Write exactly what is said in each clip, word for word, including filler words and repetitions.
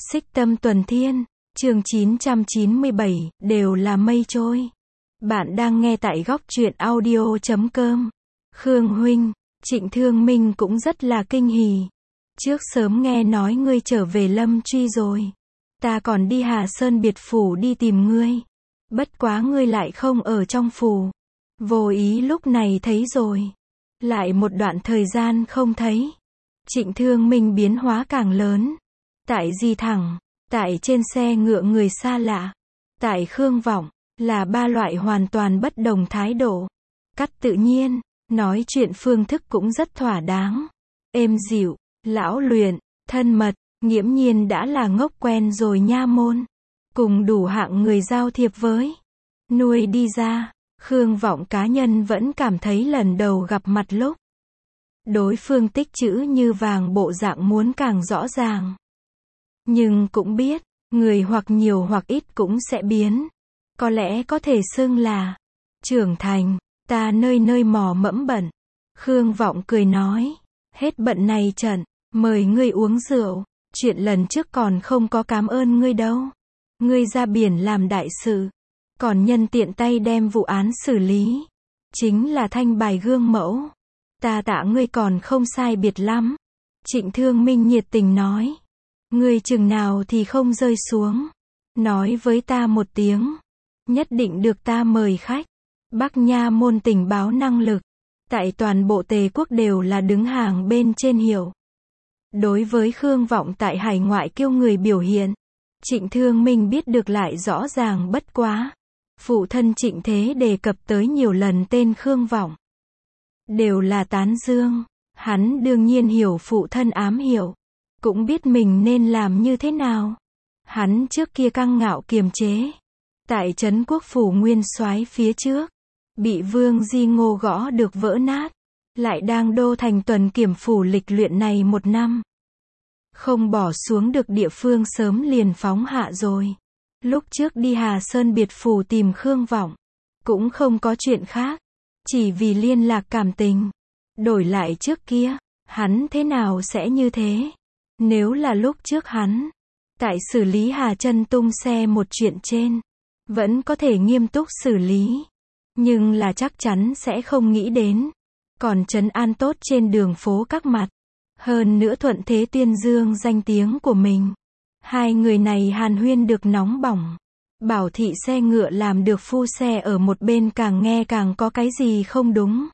Xích Tâm Tuần Thiên, chương chín trăm chín mươi bảy, đều là mây trôi. Bạn đang nghe tại góc truyện audio chấm com. Khương huynh, Trịnh Thương Minh cũng rất là kinh hỉ. Trước sớm nghe nói ngươi trở về Lâm Truy rồi. Ta còn đi Hà Sơn biệt phủ đi tìm ngươi. Bất quá ngươi lại không ở trong phủ. Vô ý lúc này thấy rồi. Lại một đoạn thời gian không thấy. Trịnh Thương Minh biến hóa càng lớn. Tại Di Thẳng, tại trên xe ngựa người xa lạ, tại Khương Vọng, là ba loại hoàn toàn bất đồng thái độ. Cắt tự nhiên, nói chuyện phương thức cũng rất thỏa đáng. Êm dịu, lão luyện, thân mật, nghiễm nhiên đã là ngốc quen rồi nha môn. Cùng đủ hạng người giao thiệp với. Nuôi đi ra, Khương Vọng cá nhân vẫn cảm thấy lần đầu gặp mặt lúc. Đối phương tích chữ như vàng bộ dạng muốn càng rõ ràng. Nhưng cũng biết, người hoặc nhiều hoặc ít cũng sẽ biến. Có lẽ có thể xưng là trưởng thành, ta nơi nơi mò mẫm bận. Khương Vọng cười nói, hết bận này trận, mời ngươi uống rượu, chuyện lần trước còn không có cảm ơn ngươi đâu. Ngươi ra biển làm đại sự, còn nhân tiện tay đem vụ án xử lý. Chính là thanh bài gương mẫu. Ta tạ ngươi còn không sai biệt lắm. Trịnh Thương Minh nhiệt tình nói. Ngươi chừng nào thì không rơi xuống. Nói với ta một tiếng. Nhất định được ta mời khách. Bắc Nha môn tình báo năng lực. Tại toàn bộ Tề quốc đều là đứng hàng bên trên hiệu. Đối với Khương Vọng tại hải ngoại kiêu người biểu hiện. Trịnh Thương Minh biết được lại rõ ràng bất quá. Phụ thân Trịnh Thế đề cập tới nhiều lần tên Khương Vọng. Đều là tán dương. Hắn đương nhiên hiểu phụ thân ám hiểu. Cũng biết mình nên làm như thế nào. Hắn trước kia căng ngạo kiềm chế. Tại trấn quốc phủ nguyên soái phía trước. Bị Vương Di Ngô gõ được vỡ nát. Lại đang đô thành tuần kiểm phủ lịch luyện này một năm. Không bỏ xuống được địa phương sớm liền phóng hạ rồi. Lúc trước đi Hà Sơn biệt phủ tìm Khương Vọng. Cũng không có chuyện khác. Chỉ vì liên lạc cảm tình. Đổi lại trước kia, hắn thế nào sẽ như thế? Nếu là lúc trước hắn, tại xử lý Hà Chân tung xe một chuyện trên, vẫn có thể nghiêm túc xử lý. Nhưng là chắc chắn sẽ không nghĩ đến. Còn trấn an tốt trên đường phố các mặt. Hơn nữa thuận thế tuyên dương danh tiếng của mình. Hai người này hàn huyên được nóng bỏng. Bảo thị xe ngựa làm được phu xe ở một bên càng nghe càng có cái gì không đúng.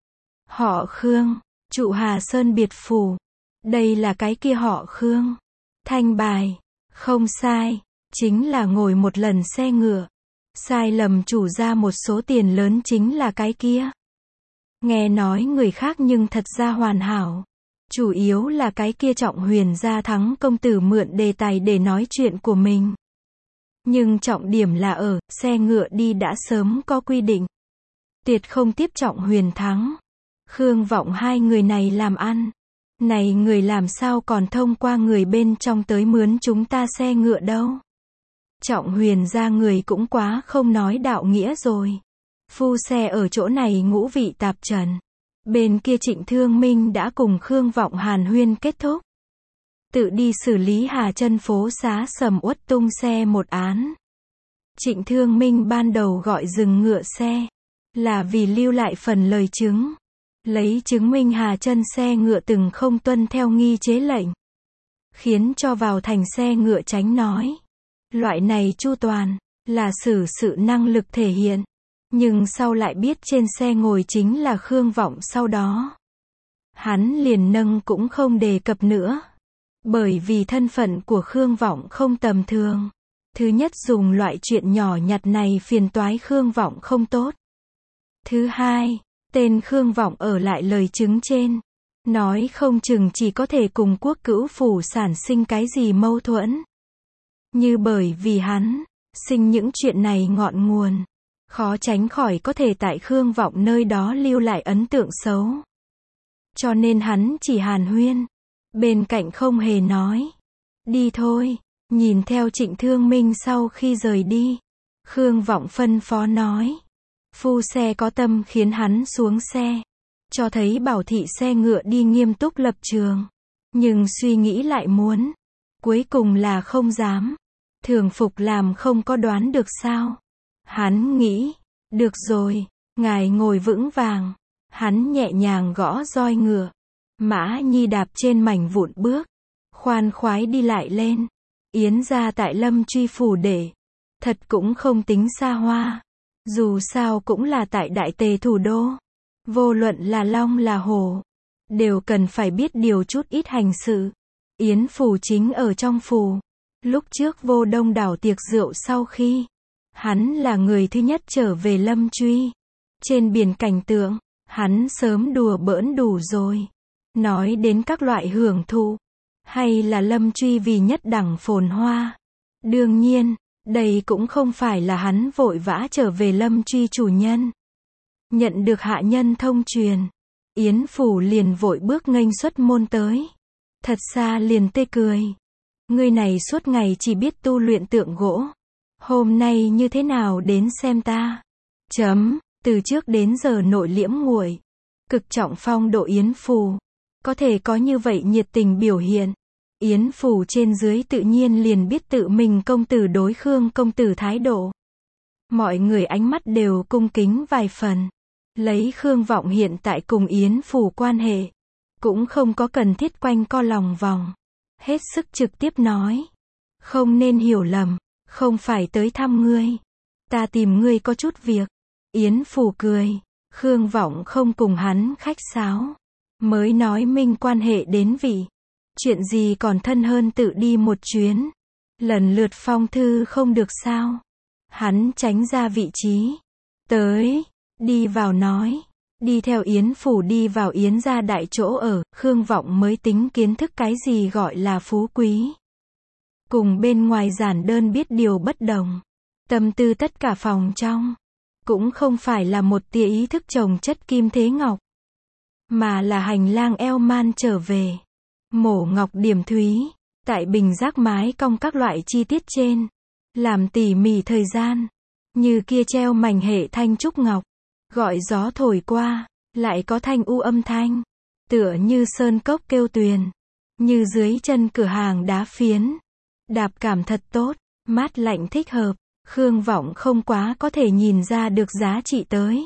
Họ Khương, trụ Hà Sơn biệt phủ. Đây là cái kia họ Khương. Thanh bài. Không sai. Chính là ngồi một lần xe ngựa. Sai lầm chủ ra một số tiền lớn chính là cái kia. Nghe nói người khác nhưng thật ra hoàn hảo. Chủ yếu là cái kia Trọng Huyền gia thắng công tử mượn đề tài để nói chuyện của mình. Nhưng trọng điểm là ở, xe ngựa đi đã sớm có quy định. Tuyệt không tiếp Trọng Huyền thắng. Khương Vọng hai người này làm ăn. Này người làm sao còn thông qua người bên trong tới mướn chúng ta xe ngựa đâu. Trọng Huyền ra người cũng quá không nói đạo nghĩa rồi. Phu xe ở chỗ này ngũ vị tạp trần. Bên kia Trịnh Thương Minh đã cùng Khương Vọng hàn huyên kết thúc. Tự đi xử lý Hà Chân phố xá sầm uất tung xe một án. Trịnh Thương Minh ban đầu gọi dừng ngựa xe. Là vì lưu lại phần lời chứng. Lấy chứng minh Hà Chân xe ngựa từng không tuân theo nghi chế lệnh. Khiến cho vào thành xe ngựa tránh nói. Loại này chu toàn, là xử sự năng lực thể hiện. Nhưng sau lại biết trên xe ngồi chính là Khương Vọng sau đó. Hắn liền nâng cũng không đề cập nữa. Bởi vì thân phận của Khương Vọng không tầm thường. Thứ nhất dùng loại chuyện nhỏ nhặt này phiền toái Khương Vọng không tốt. Thứ hai, tên Khương Vọng ở lại lời chứng trên. Nói không chừng chỉ có thể cùng quốc cữu phủ sản sinh cái gì mâu thuẫn. Như bởi vì hắn, sinh những chuyện này ngọn nguồn. Khó tránh khỏi có thể tại Khương Vọng nơi đó lưu lại ấn tượng xấu. Cho nên hắn chỉ hàn huyên. Bên cạnh không hề nói. Đi thôi. Nhìn theo Trịnh Thương Minh sau khi rời đi. Khương Vọng phân phó nói. Phu xe có tâm khiến hắn xuống xe. Cho thấy bảo thị xe ngựa đi nghiêm túc lập trường. Nhưng suy nghĩ lại muốn. Cuối cùng là không dám. Thường phục làm không có đoán được sao. Hắn nghĩ, được rồi, ngài ngồi vững vàng. Hắn nhẹ nhàng gõ roi ngựa. Mã Nhi đạp trên mảnh vụn bước. Khoan khoái đi lại lên. Yến gia tại Lâm Truy phủ để. Thật cũng không tính xa hoa. Dù sao cũng là tại Đại Tề thủ đô. Vô luận là long là hổ. Đều cần phải biết điều chút ít hành sự. Yến phủ chính ở trong phủ. Lúc trước vô đông đảo tiệc rượu sau khi. Hắn là người thứ nhất trở về Lâm Truy. Trên biển cảnh tượng. Hắn sớm đùa bỡn đủ rồi. Nói đến các loại hưởng thụ. Hay là Lâm Truy vì nhất đẳng phồn hoa. Đương nhiên, đây cũng không phải là hắn vội vã trở về Lâm Truy chủ nhân. Nhận được hạ nhân thông truyền. Yến phủ liền vội bước nghênh xuất môn tới. Thật xa liền tê cười. Người này suốt ngày chỉ biết tu luyện tượng gỗ. Hôm nay như thế nào đến xem ta. Chấm, từ trước đến giờ nội liễm nguội. Cực trọng phong độ Yến phủ. Có thể có như vậy nhiệt tình biểu hiện. Yến phủ trên dưới tự nhiên liền biết tự mình công tử đối Khương công tử thái độ. Mọi người ánh mắt đều cung kính vài phần. Lấy Khương Vọng hiện tại cùng Yến phủ quan hệ. Cũng không có cần thiết quanh co lòng vòng. Hết sức trực tiếp nói. Không nên hiểu lầm. Không phải tới thăm ngươi. Ta tìm ngươi có chút việc. Yến phủ cười. Khương Vọng không cùng hắn khách sáo. Mới nói minh quan hệ đến vị. Chuyện gì còn thân hơn tự đi một chuyến. Lần lượt phong thư không được sao. Hắn tránh ra vị trí. Tới. Đi vào nói. Đi theo Yến phủ đi vào Yến gia đại chỗ ở. Khương Vọng mới tính kiến thức cái gì gọi là phú quý. Cùng bên ngoài giản đơn biết điều bất đồng. Tâm tư tất cả phòng trong. Cũng không phải là một tia ý thức trồng chất kim thế ngọc. Mà là hành lang eo man trở về. Mổ ngọc điểm thúy. Tại bình giác mái cong các loại chi tiết trên. Làm tỉ mỉ thời gian. Như kia treo mảnh hệ thanh trúc ngọc. Gọi gió thổi qua. Lại có thanh u âm thanh. Tựa như sơn cốc kêu tuyền. Như dưới chân cửa hàng đá phiến. Đạp cảm thật tốt. Mát lạnh thích hợp. Khương Vọng không quá có thể nhìn ra được giá trị tới.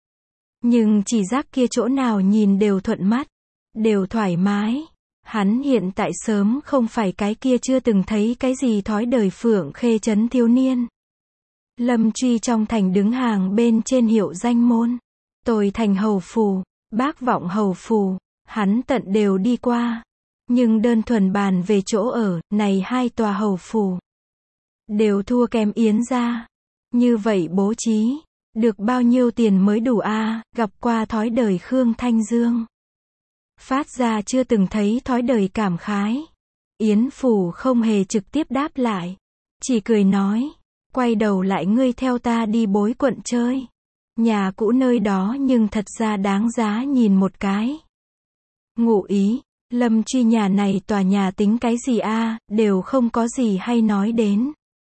Nhưng chỉ giác kia chỗ nào nhìn đều thuận mắt. Đều thoải mái. Hắn hiện tại sớm không phải cái kia chưa từng thấy cái gì thói đời phượng khê trấn thiếu niên. Lâm Truy trong thành đứng hàng bên trên hiệu danh môn. Tồi thành hầu phủ, Bác Vọng hầu phủ, hắn tận đều đi qua. Nhưng đơn thuần bàn về chỗ ở, này hai tòa hầu phủ. Đều thua kém Yến gia. Như vậy bố trí. Được bao nhiêu tiền mới đủ a à, gặp qua thói đời Khương Thanh Dương. Phát ra chưa từng thấy thói đời cảm khái. Yến phủ không hề trực tiếp đáp lại. Chỉ cười nói. Quay đầu lại ngươi theo ta đi Bối quận chơi. Nhà cũ nơi đó nhưng thật ra đáng giá nhìn một cái. Ngụ ý. Lâm Truy nhà này tòa nhà tính cái gì a à, đều không có gì hay nói đến.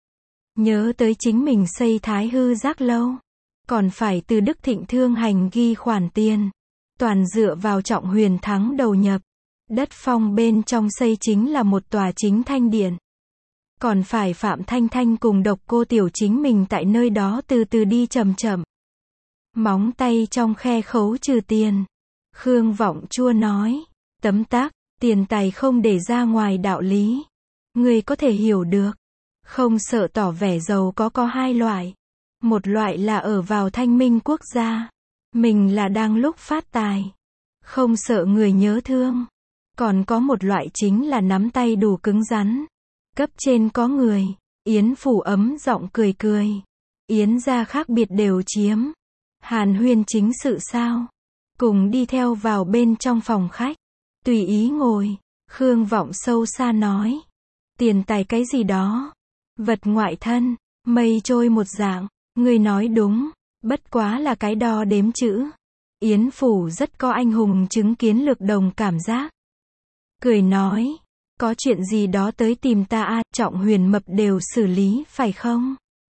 Nhớ tới chính mình xây Thái Hư Giác lâu. Còn phải từ Đức Thịnh Thương hành ghi khoản tiền. Toàn dựa vào Trọng Huyền Thắng đầu nhập. Đất phong bên trong xây chính là một tòa chính thanh điện. Còn phải Phạm Thanh Thanh cùng Độc Cô Tiểu chính mình tại nơi đó từ từ đi chậm chậm. Móng tay trong khe khấu trừ tiền. Khương Vọng chua nói. Tấm tắc, tiền tài không để ra ngoài đạo lý. Người có thể hiểu được. Không sợ tỏ vẻ giàu có có hai loại. Một loại là ở vào thanh minh quốc gia. Mình là đang lúc phát tài. Không sợ người nhớ thương. Còn có một loại chính là nắm tay đủ cứng rắn. Cấp trên có người. Yến phủ ấm giọng cười cười. Yến gia khác biệt đều chiếm. Hàn huyên chính sự sao. Cùng đi theo vào bên trong phòng khách. Tùy ý ngồi. Khương Vọng sâu xa nói. Tiền tài cái gì đó. Vật ngoại thân. Mây trôi một dạng. Người nói đúng. Bất quá là cái đo đếm chữ. Yến phủ rất có anh hùng chứng kiến lược đồng cảm giác. Cười nói. Có chuyện gì đó tới tìm ta a à, Trọng Huyền mập đều xử lý phải không?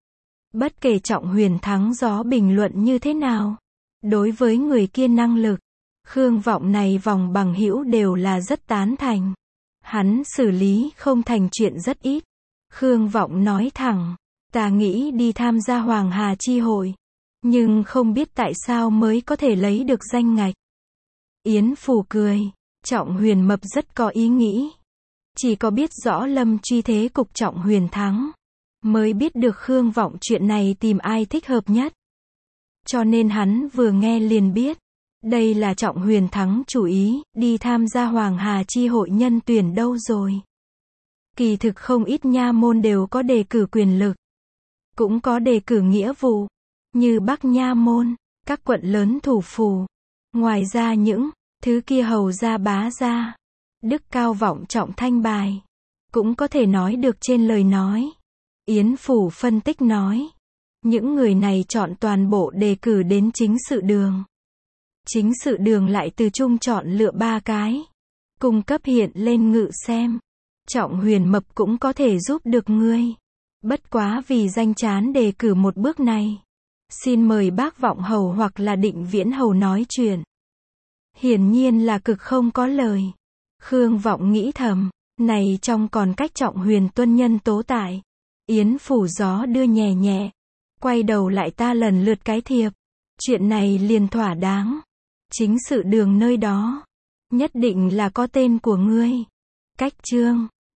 Bất kể Trọng Huyền Thắng gió bình luận như thế nào. Đối với người kia năng lực. Khương Vọng này vòng bằng hữu đều là rất tán thành. Hắn xử lý không thành chuyện rất ít. Khương Vọng nói thẳng, ta nghĩ đi tham gia Hoàng Hà chi hội, nhưng không biết tại sao mới có thể lấy được danh ngạch. Yến Phủ cười, Trọng Huyền Mập rất có ý nghĩ. Chỉ có biết rõ Lâm Truy thế cục Trọng Huyền thắng, mới biết được Khương Vọng chuyện này tìm ai thích hợp nhất. Cho nên hắn vừa nghe liền biết, đây là Trọng Huyền thắng chủ ý, đi tham gia Hoàng Hà chi hội nhân tuyển đâu rồi. Kỳ thực không ít nha môn đều có đề cử quyền lực, cũng có đề cử nghĩa vụ, như Bắc Nha môn, các quận lớn thủ phủ. Ngoài ra những thứ kia hầu gia bá gia, đức cao vọng trọng thanh bài, cũng có thể nói được trên lời nói. Yến Phủ phân tích nói, những người này chọn toàn bộ đề cử đến chính sự đường. Chính sự đường lại từ chung chọn lựa ba cái, cung cấp hiện lên ngự xem. Trọng Huyền Mập cũng có thể giúp được ngươi. Bất quá vì danh chán đề cử một bước này, xin mời bác Vọng Hầu hoặc là Định Viễn Hầu nói chuyện. Hiển nhiên là cực không có lời. Khương Vọng nghĩ thầm, này trong còn cách Trọng Huyền tuân nhân tố tại. Yến Phủ gió đưa nhẹ nhẹ, quay đầu lại ta lần lượt cái thiệp. Chuyện này liền thỏa đáng. Chính sự đường nơi đó, nhất định là có tên của ngươi. Cách chương